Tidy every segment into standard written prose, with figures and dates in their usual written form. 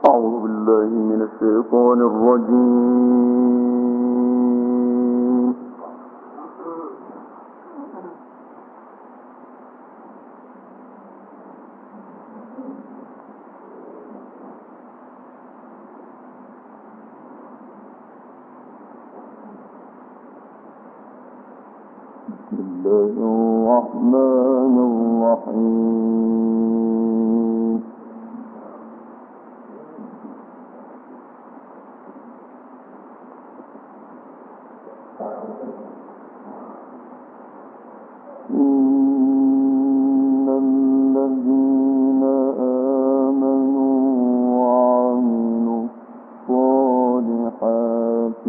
أعوذ بالله من الشيطان الرجيم. بسم الله الرحمن الرحيم. إن الذين آمنوا وعملوا الصالحات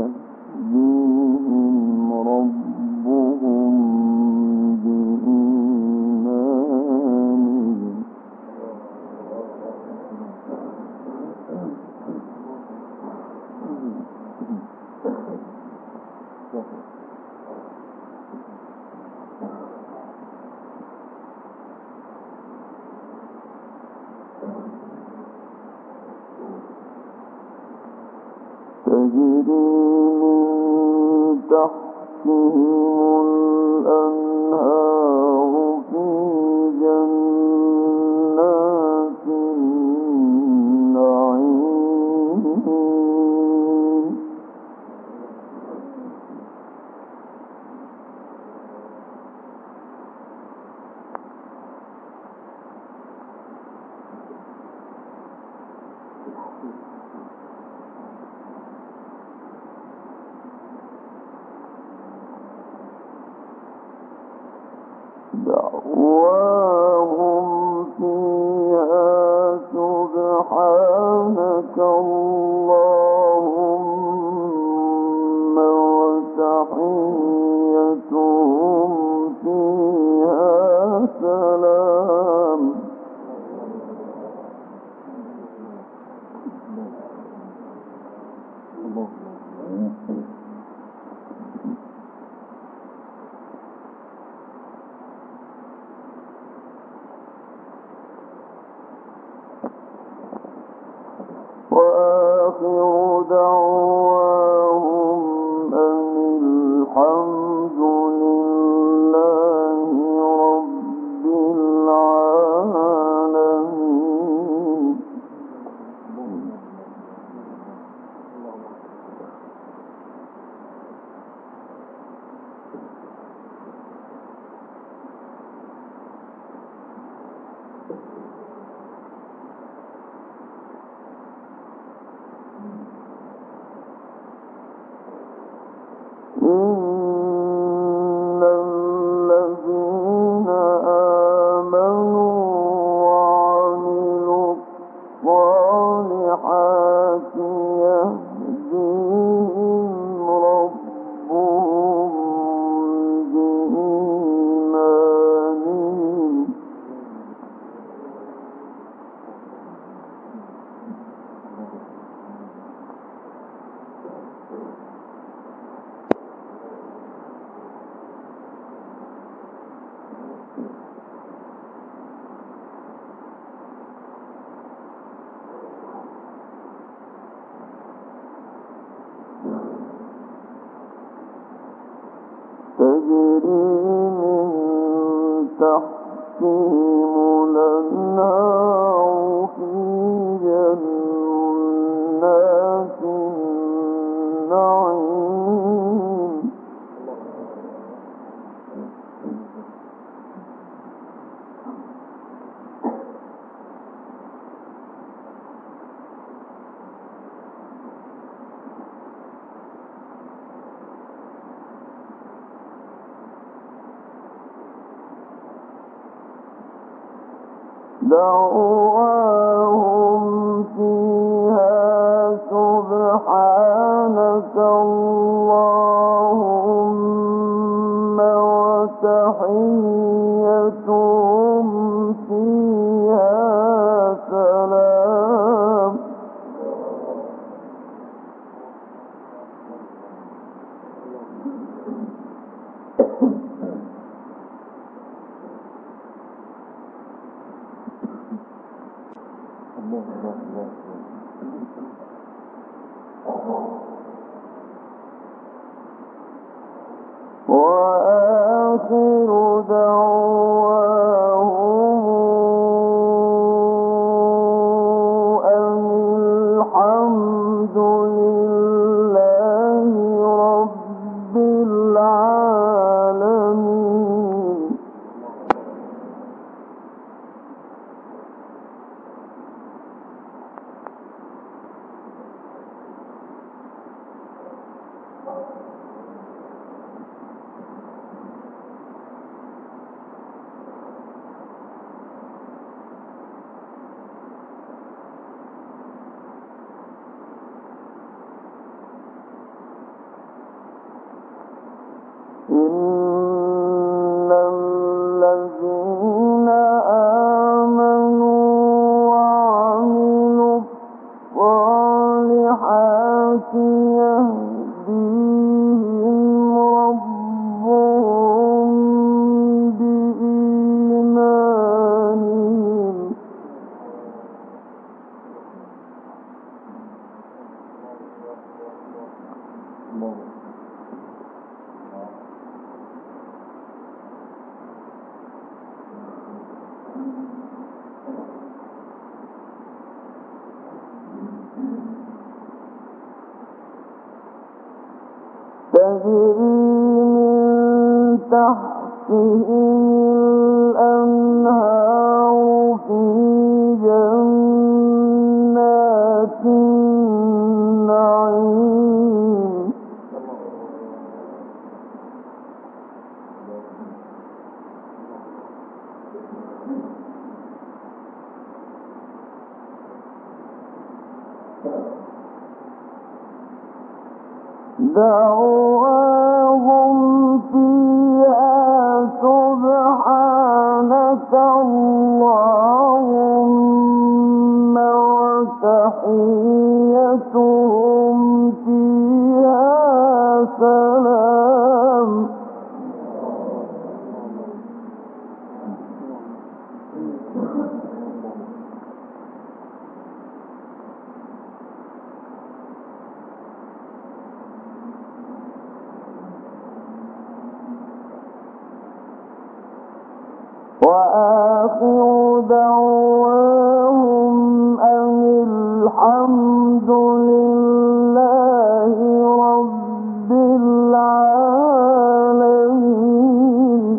يهديهم ربهم بإيمانهم. تجري من تحتهم الأنهار في جنات النعيم. دعواهم فيها سبحانك اللهم وتحيتهم فيها سلام. وآخر دعواهم أن الحمد لله رب العالمين. إن الذين آمنوا وعملوا الصالحات يهديهم ربهم بإيمانهم. تجري من تحتهم الأنهار في جنات النعيم. دعواهم فيها سبحانك اللهم وتحيتهم فيها سلام. الله الله الله. وآخر دعواهم أن الحمد لله رب العالمين. إن الذين آمنوا وعملوا الصالحات يهديهم ربهم بإيمانهم. تجري من تحتهم الأنهار في جنات النعيم. دعواهم فيها سبحانك اللهم وتحيتهم فيها سلام. وآخر دعواهم أن الحمد لله رب العالمين.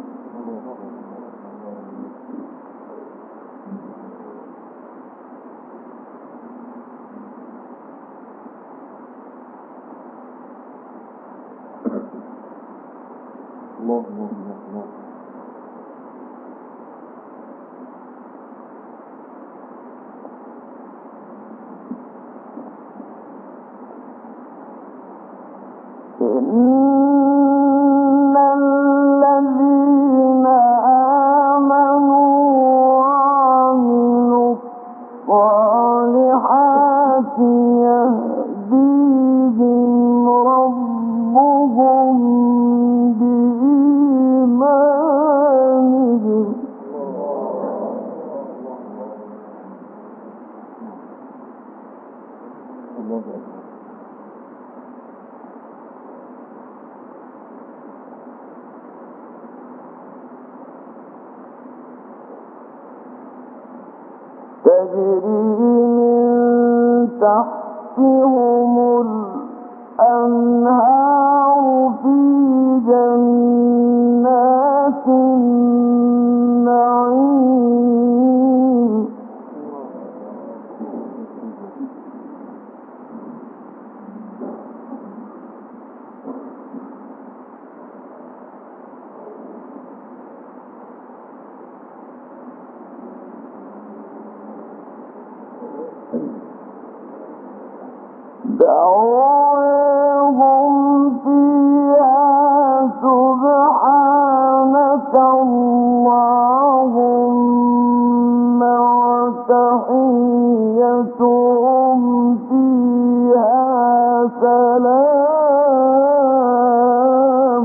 إن الذين آمنوا وعملوا الصالحات يهديهم ربهم بإيمانهم. تجري من تحتهم الأنهار في جنات النعيم. دعواهم فيها سبحانك اللهم وتحيتهم فيها سلام.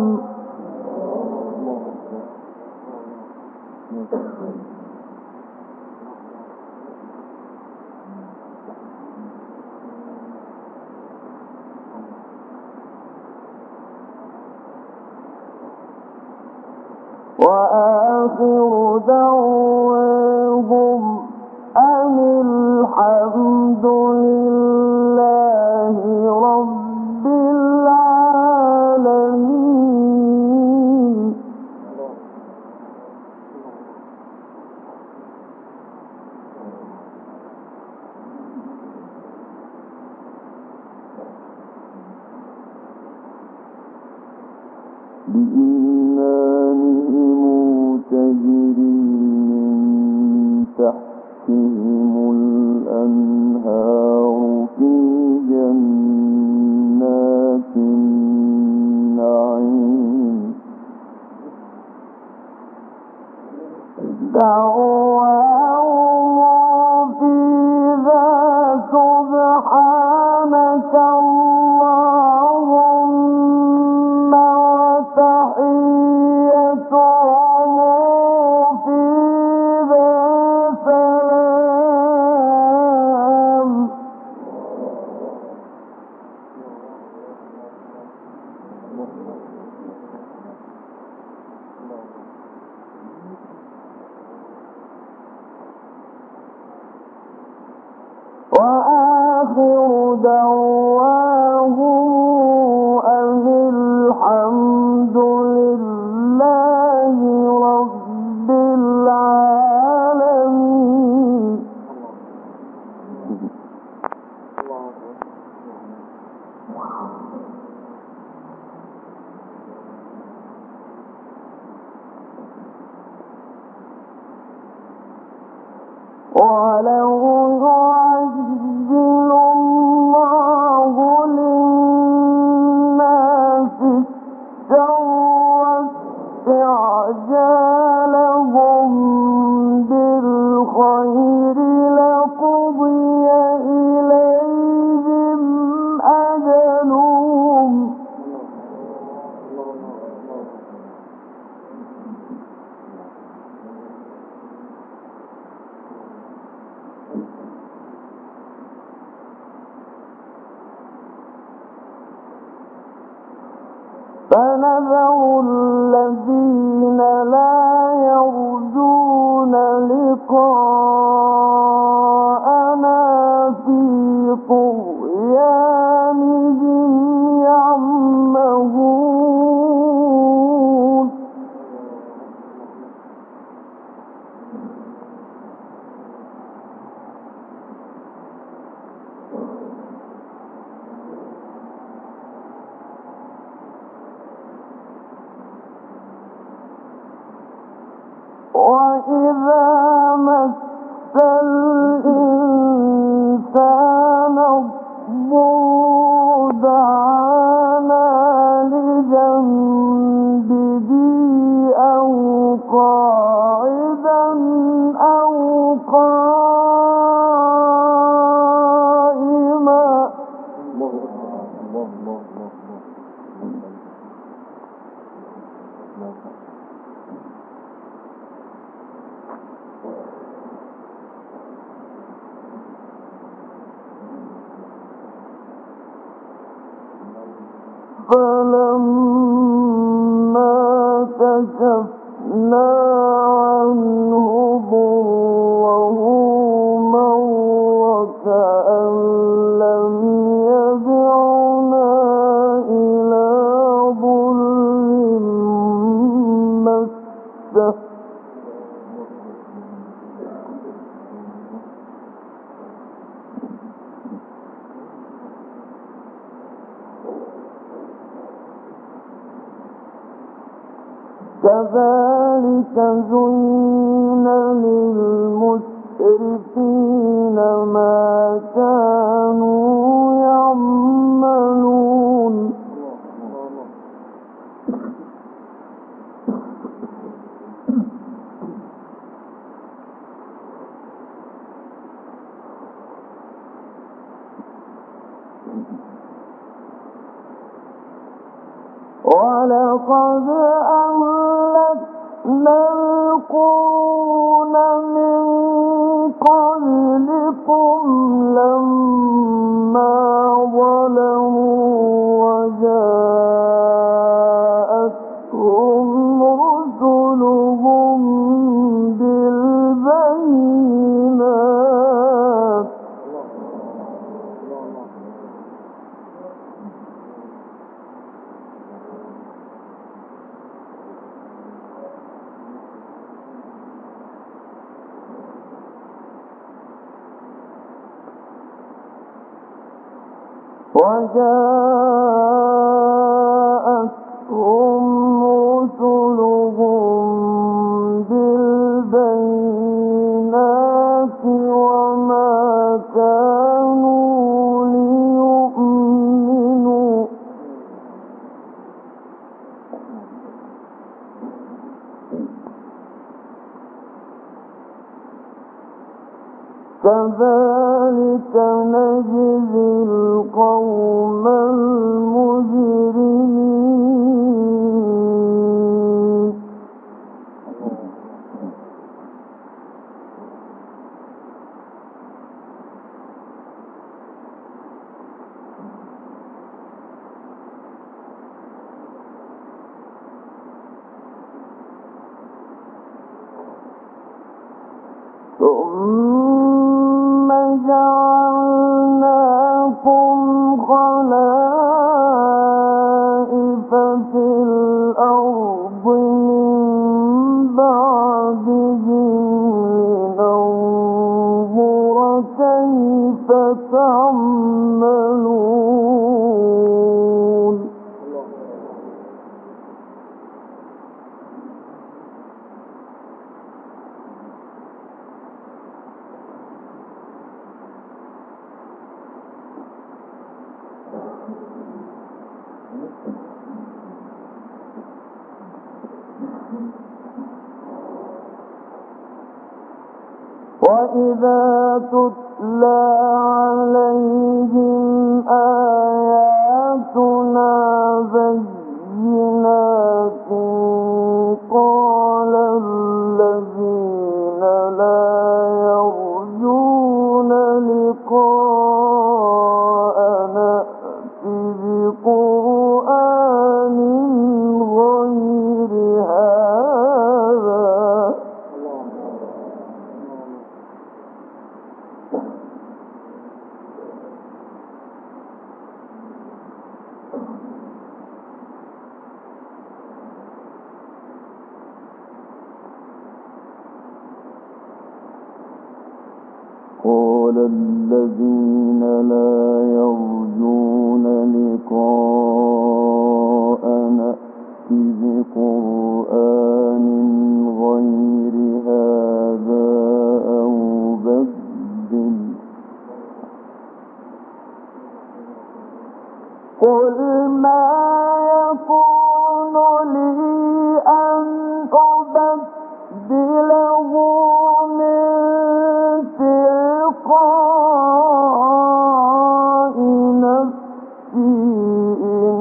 وآخر دعواهم أن الحمد لله رب العالمين. بإيمانهم تجري من تحتهم الأنهار في جنات النعيم. دعواهم فيها سبحانك اللهم وتحيتهم فيها سلام. وآخر دعواهم أن الحمد لله رب العالمين. ولو يعجل الله للناس الشر استعجالهم بالخير لقضي إليهم أجلهم. فنذر الذين لا يرجون لقاءنا في طغيانهم يعمهون. وإذا مس الإنسان الضر دعانا لجنبه أو قاعدا أو قائما. فلما كشفنا عنه ضره مر كأن لم يدعنا إلى ضر مسه. كذلك زين للمسرفين ما كانوا يعملون. ولقد أهلكنا القرون من قبلكم لما ظلموا وجاءتهم رسلهم وجاءتهم رسلهم بالبينات وما كانوا ليؤمنوا كذلك نجزي القوم المجرمين ثم جعلناكم خلائف في الأرض من بعدهم لننظر كيف تعملون وإذا تتلى عليهم آياتنا بينات قال الذين لا يرجون لقاءنا ائت بقرآن غير هذا قال الذين لا يرجون لقاءنا ائت بقرآن غير هذا أو بدل قل ما يكون لي أن أبدله من تلقاء نفسي إن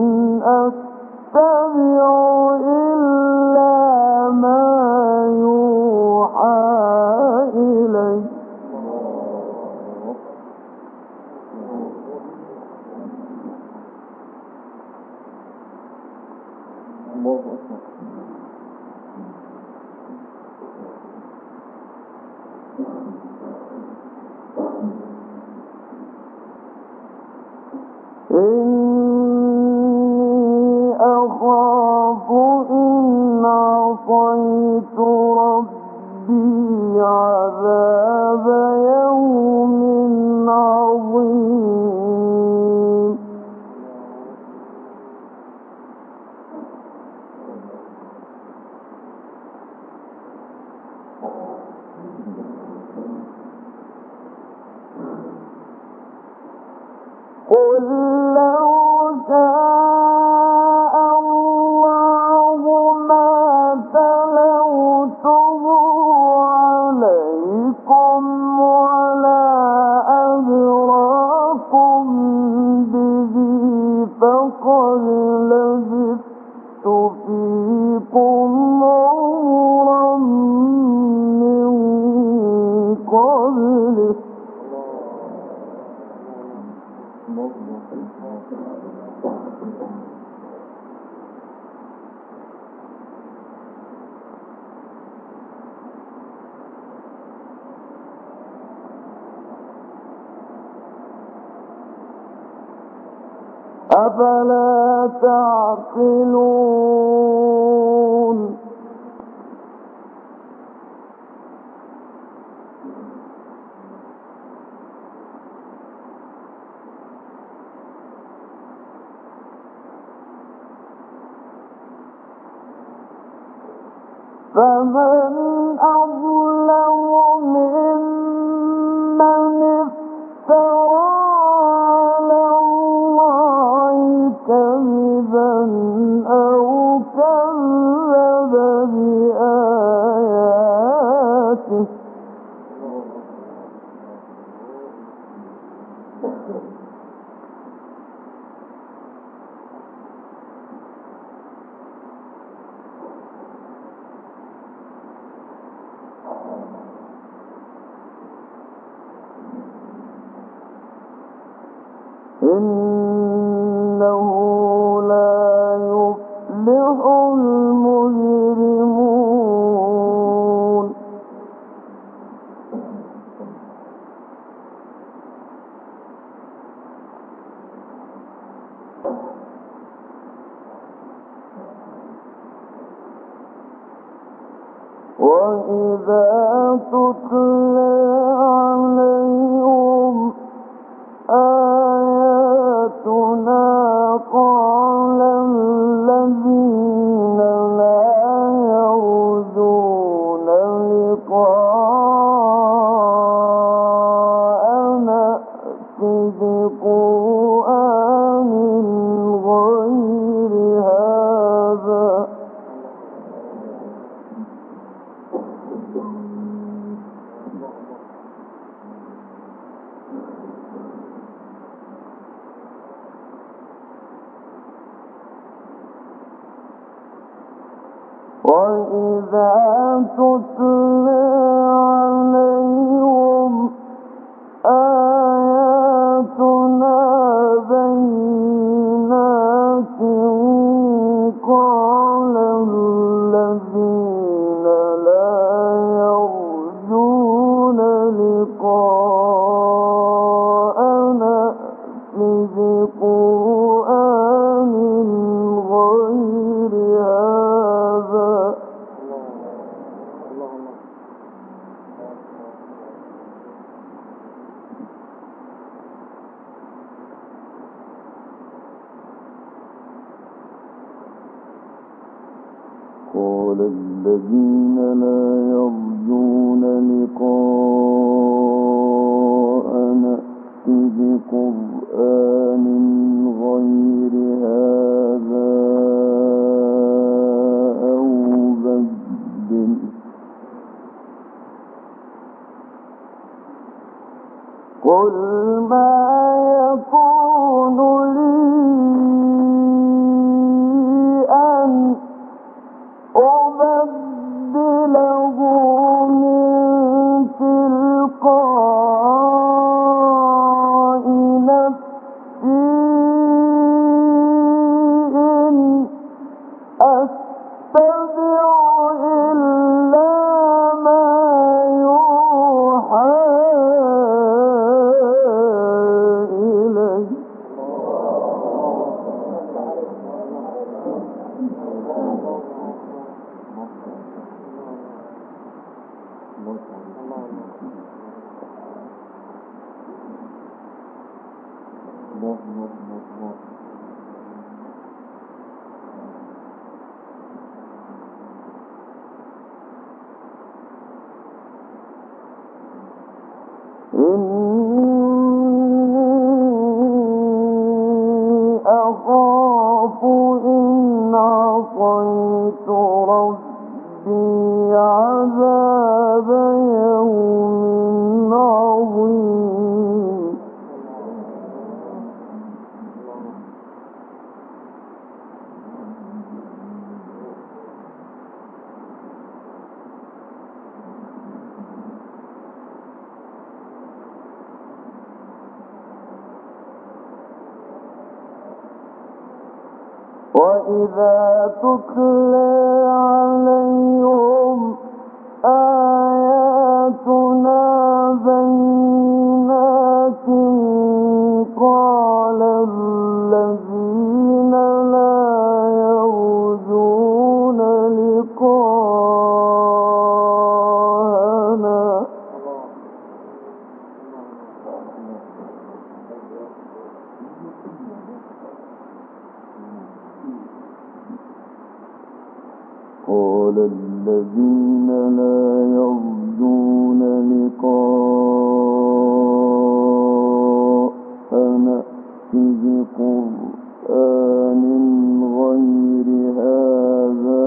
أتبع إلا ما يوحى إلي إني أخاف إن عصيت ربي عذاب يوم عظيم قل لو شاء الله ما تلوته عليكم ولا أدراكم به فقد لبثت فيكم عمرا من قبله أفلا تعقلون فمن أظلم ممن افترى على الله كذبا أو كذب بآياته إنه لا يفلح المجرمون وإذا تتلى عليهم آياتنا قال الذين لا يرجون لقاءنا ائت بقرآن غير هذا وإذا تتلى عليهم آياتنا بينات قال الذين لا يرجون لقاءنا ائت بقرآن غير هذا قال الذين لا يرجون لقاءنا ائت بقرآن غير هذا أو بدل قل ما يكون لي أن أبدله من تلقاء نفسي إن أتبع إلا ما يوحى إلي إني أخاف إن عصيت ربي عذاب يوم عظيم وإذا تتلى عليهم آياتنا بينات قال الذين لا يرجون لقاءنا قال الذين لا يرجون لقاءنا ائت بقرآن غير هذا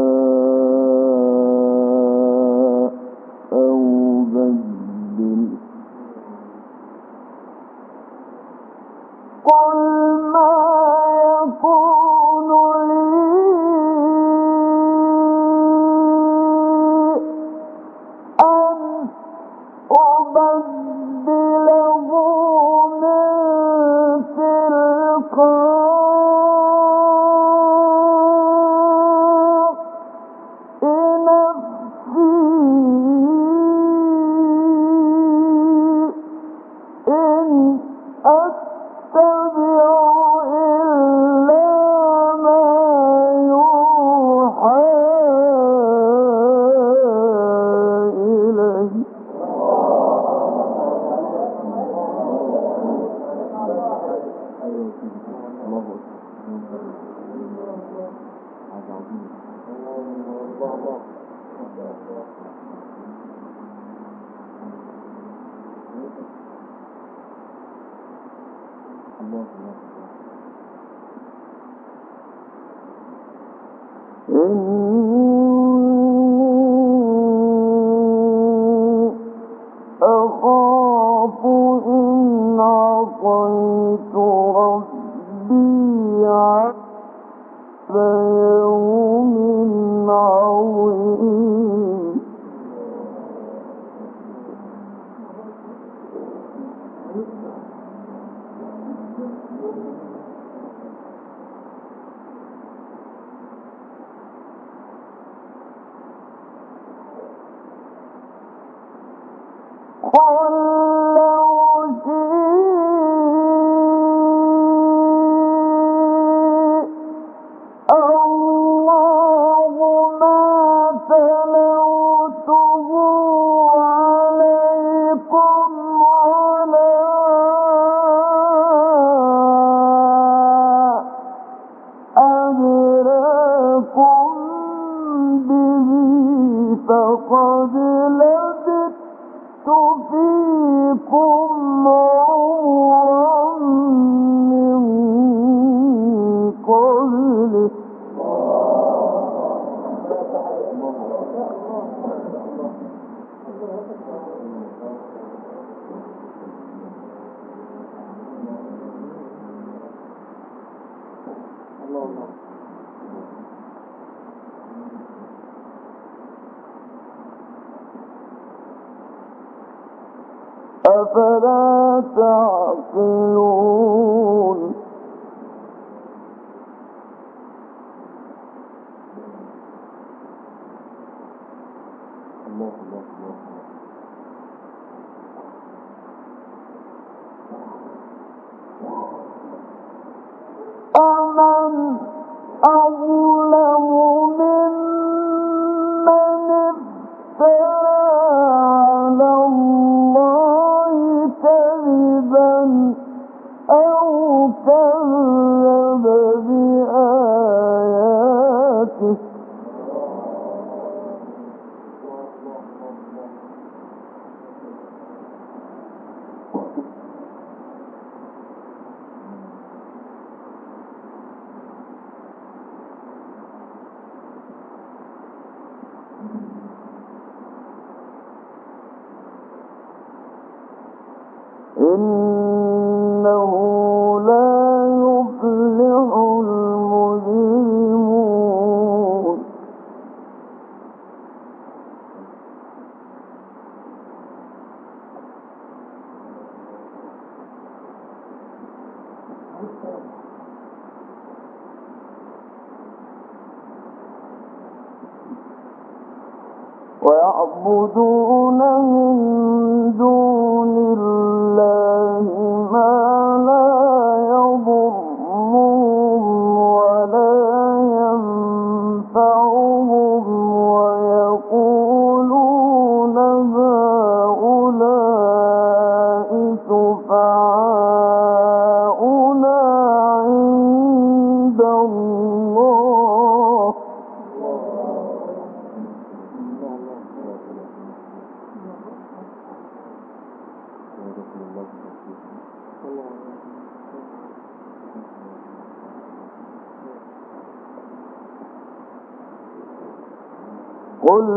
أو بدله قل ما يكون لي أن أبدله من تلقاء نفسي إن أتبع إلا ما يوحى إلي إني أخاف إن عصيت ربي عذاب يوم عظيم قل لو شاء الله ما تلوته عليكم ولا أدراكم به فقد لبثت فيكم عمرا من قبله أفلا تعقلون أمن أظلم ممن افترى على الله كذبا أو كذب بآياته إنه لا يفلح المجرمون ويعبدون من دون الله ما لا يضرهم ولا ينفعهم ويقولون هؤلاء شفعاؤنا عند الله قل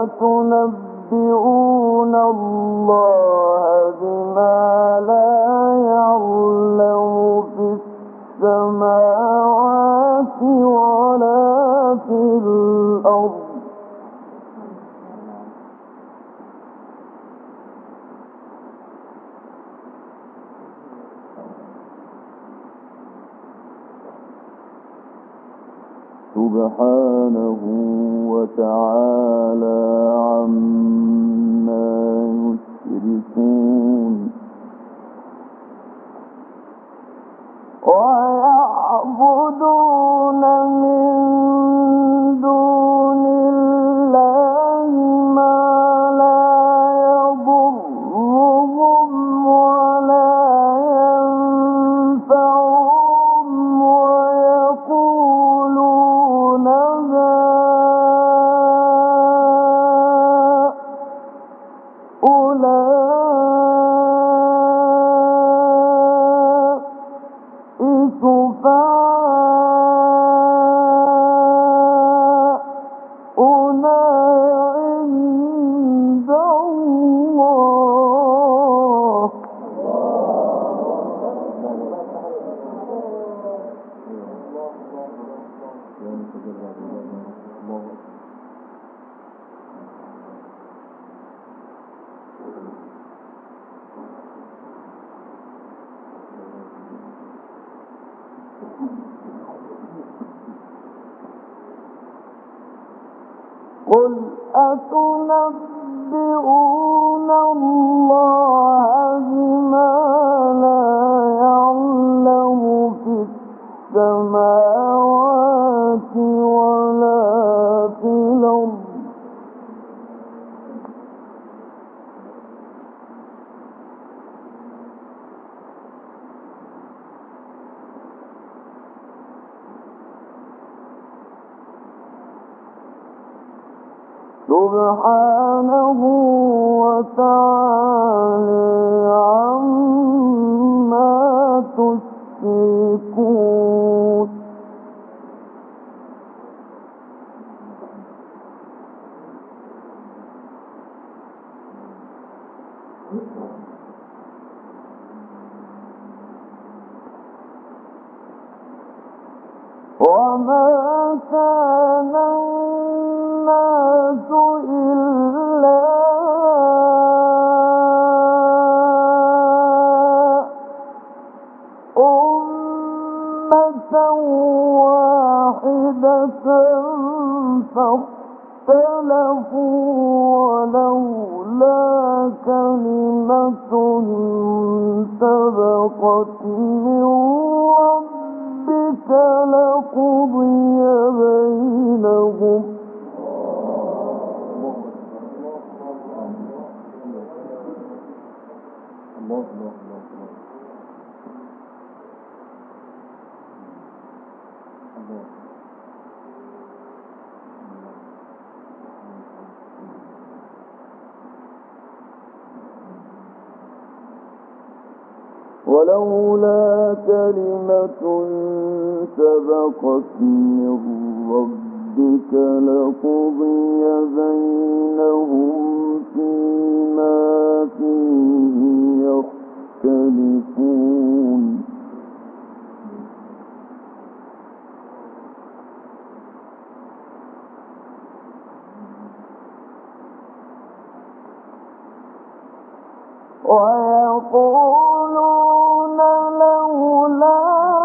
أتنبئون الله بما لا يعلم في السماوات ولا في الأرض سبحانه وتعالى عما يشركون ويعبدون من دون الله ما لا يضرهم ولا ينفعهم ويقولون قل أتنبئون الله بما لا يعلم في السماوات ولا في الأرض سبحانه وتعالى عما تشركون وما كان الناس إلا أمة واحدة فاختلفوا ولولا كلمة سبقت من ربك لقضي بينهم ولولا كلمة سبقت من ربك لقضي بينهم فيما فيه يختلفون ويقولون لولا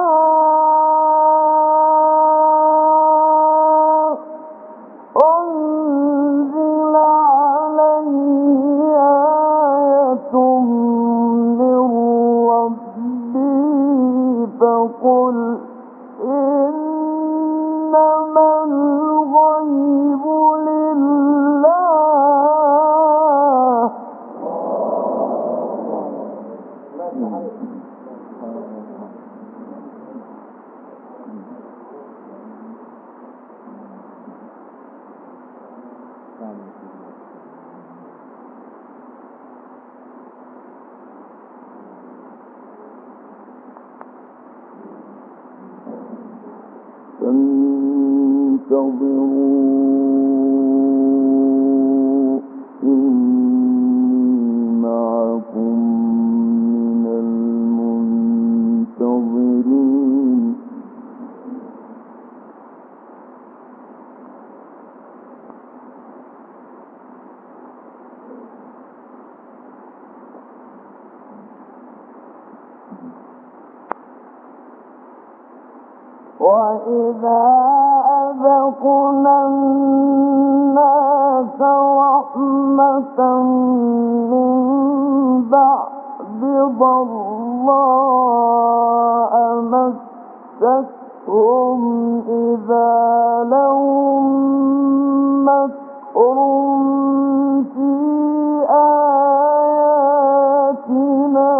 أنزل عليه آية من ربه فقل إنما الغيب لله فانتظروا إني معكم من المنتظرين وإذا أذقنا الناس رحمة من بعد ضراء مستهم إذا لهم مكر في آياتنا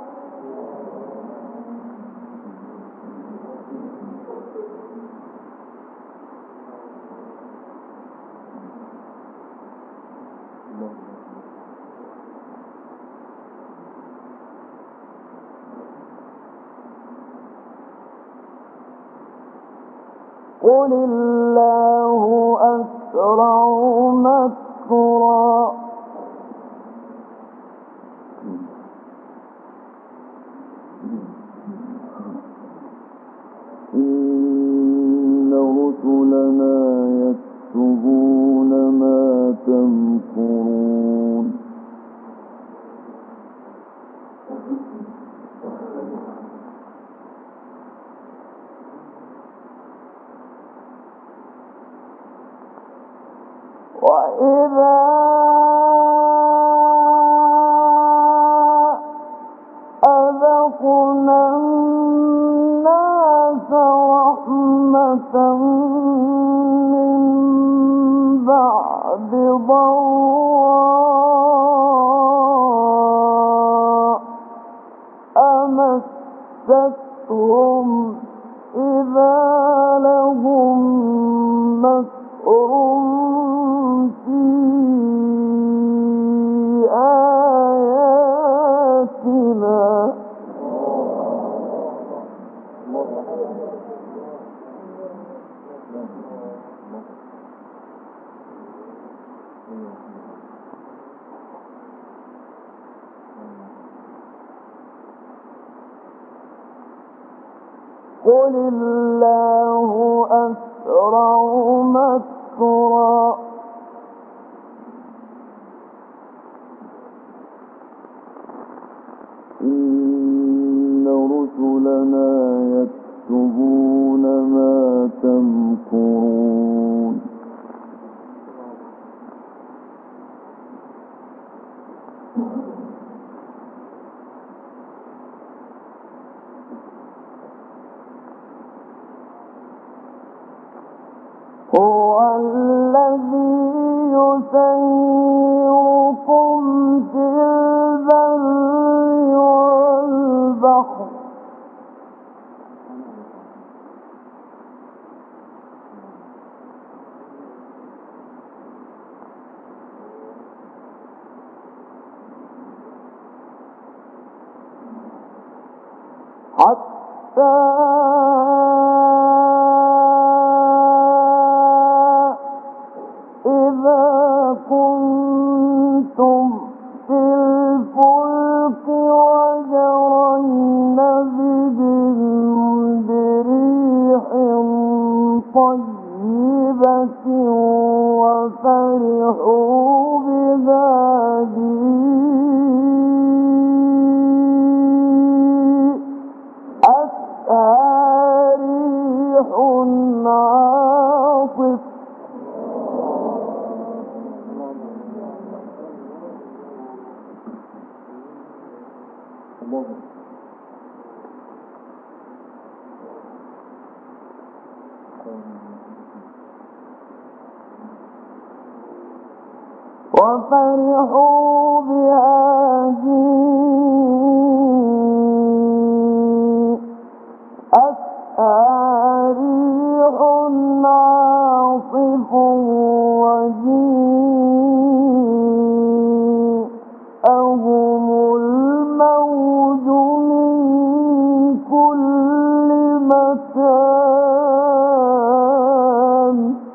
قل الله أسرع مكرا إن رسلنا يكتبون ما تمكرون وإذا أذقنا الناس رحمة من بعد ضراء مستهم إذا لهم مكر في آياتنا قل الله أسرع مكرا إن رسلنا يكتبون ما تمكرون هو الذي يسيركم في البر والبحر حتى إذا كنتم في الفلك وجرين بهم بريح طيبة وفرحوا بها أتاها ريح عاصف وفرحوا بها أتاها ريح عاصف وجيءهم الموج من كل مكان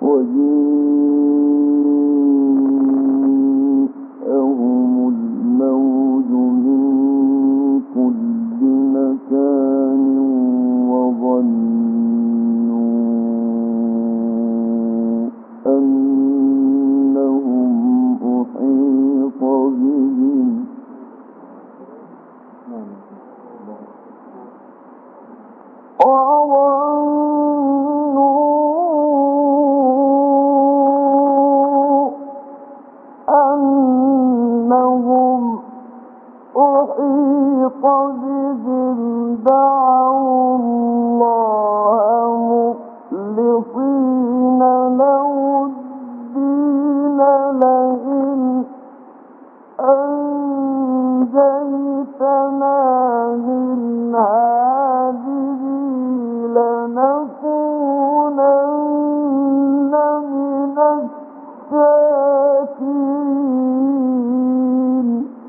وجيءهم الموج من كل مكان وظنوا أنهم أحيط بهم دعوا الله مخلصين له الدين لئن أنجيتنا من هذه لنكونن من الشاكرين.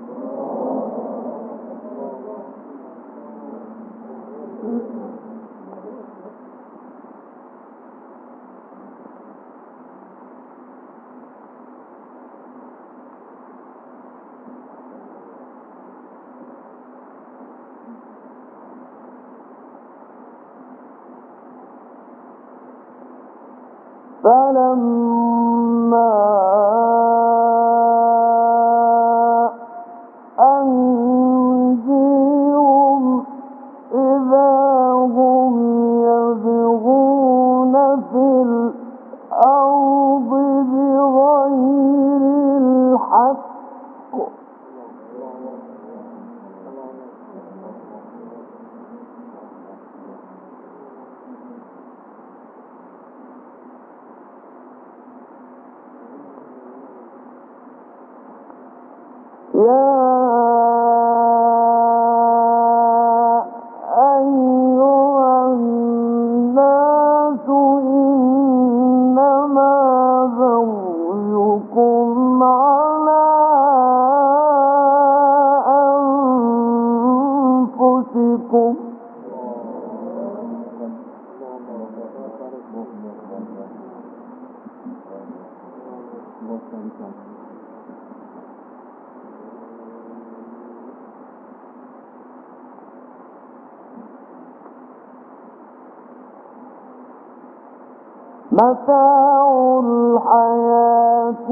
فلما أنجيهم إذا هم يبغون في الأرض بغير الحق يا أيها الناس إنما بغيكم على أنفسكم متاع الحياة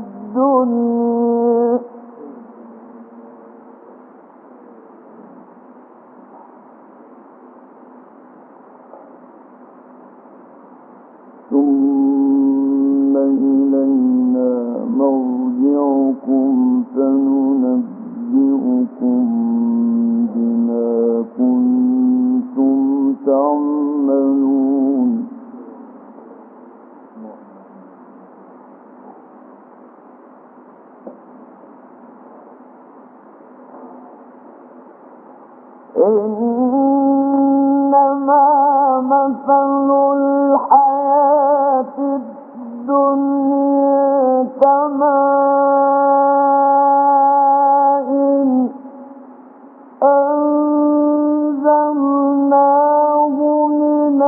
الدنيا ثم إلينا مرجعكم فننبئكم بما كنتم تعملون. إنما مثل الحياة الدنيا كماء أنزلناه من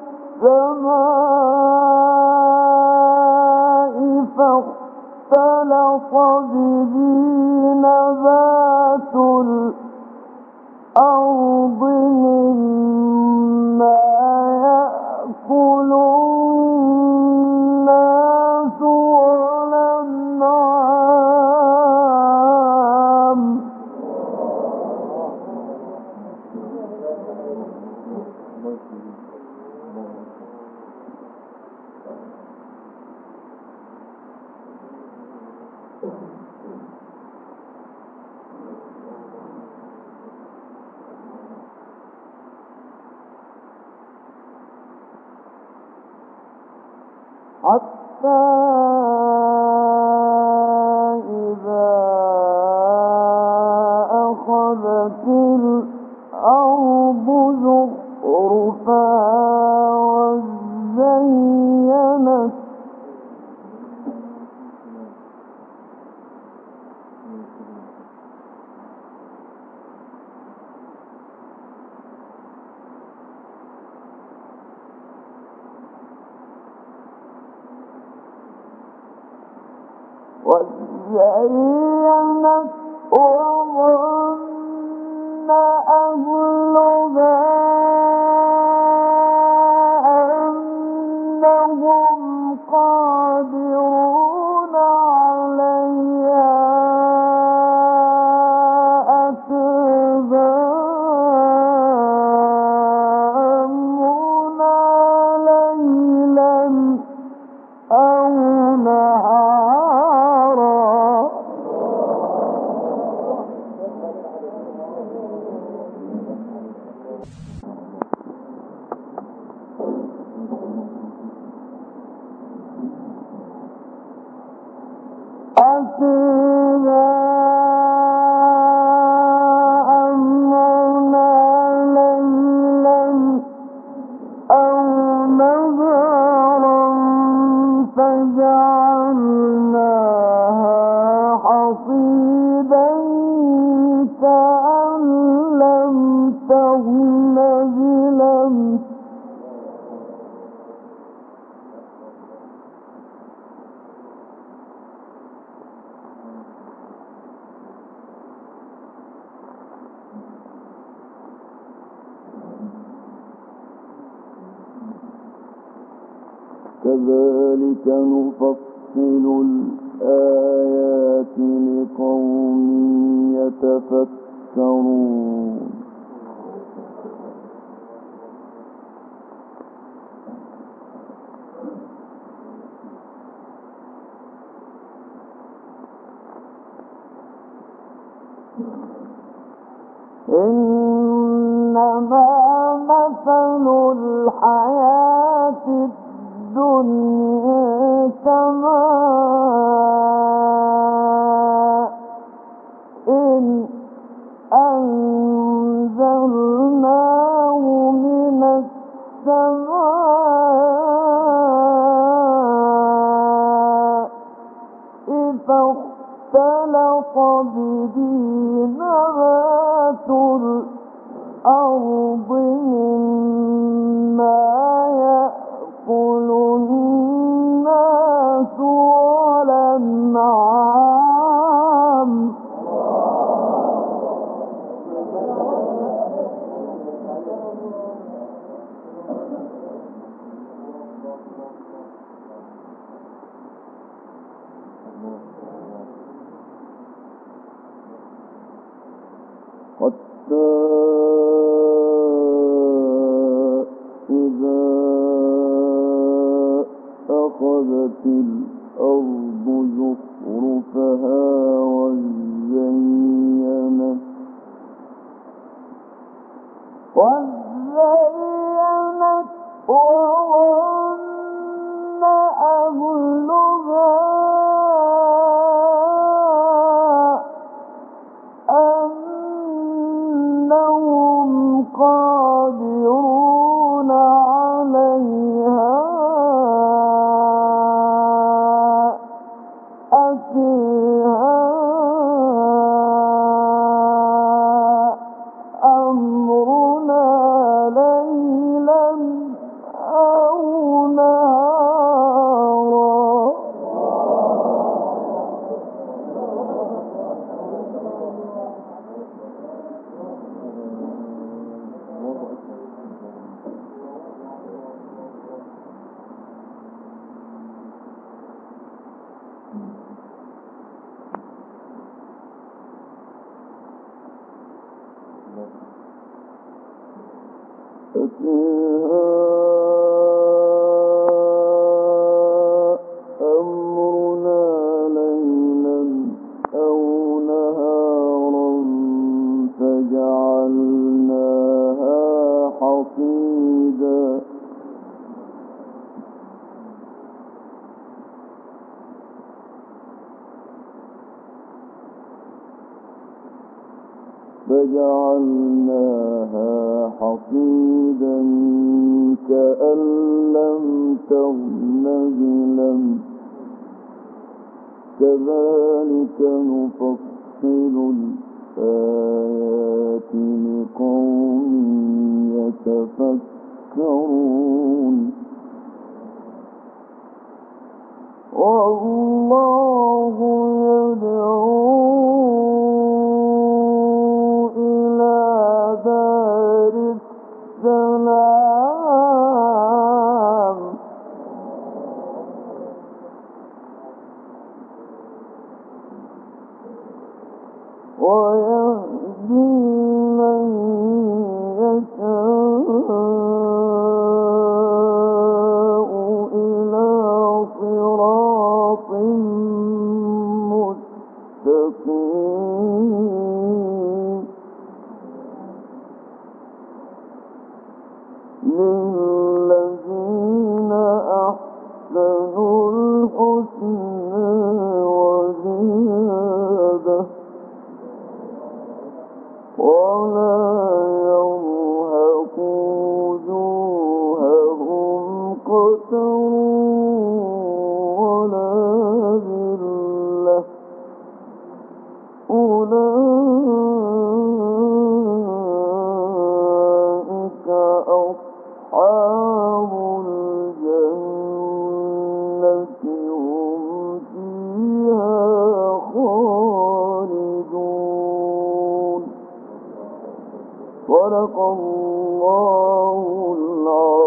السماء فاختلط به نبات الأرض مما يأكل الناس والأنعام حتى إذا أخذت الأرض زخرفها وزينت وزينت وظن أهلها أنهم قادرون عليها أتاها أمرنا ليلا أو نهارا أتاها أمرنا ليلا أو نهارا فجعلناها حصيدا كأن لم تغن بلمس كذلك نفصل الآيات لقوم يتفكرون إنما مثل الحياة الدنيا كماء إن أنزلناه من السماء فاختلط به نبات الأرض مما يأكل الناس والأنعام حتى إذا أخذت الأرض زخرفها وزينت وظن أهلها أنهم قادرون عليها أتيها أمرنا ليلا أو نهارا أتيها أمرنا ليلا أو نهارا فجعلناها حصيدا كأن لم تغن بلمس كذلك نفصل الآيات لقوم يتفكرون والله يدعو إلى دار السلام ويهدي من يشاء إلى صراط مستقيم للذين أحسنوا الحسنى وزيادة ولا يرهق وجوههم قتر ولا ذلة أولئك أصحاب الجنة هم فيها خالدون. صدق الله العظيم.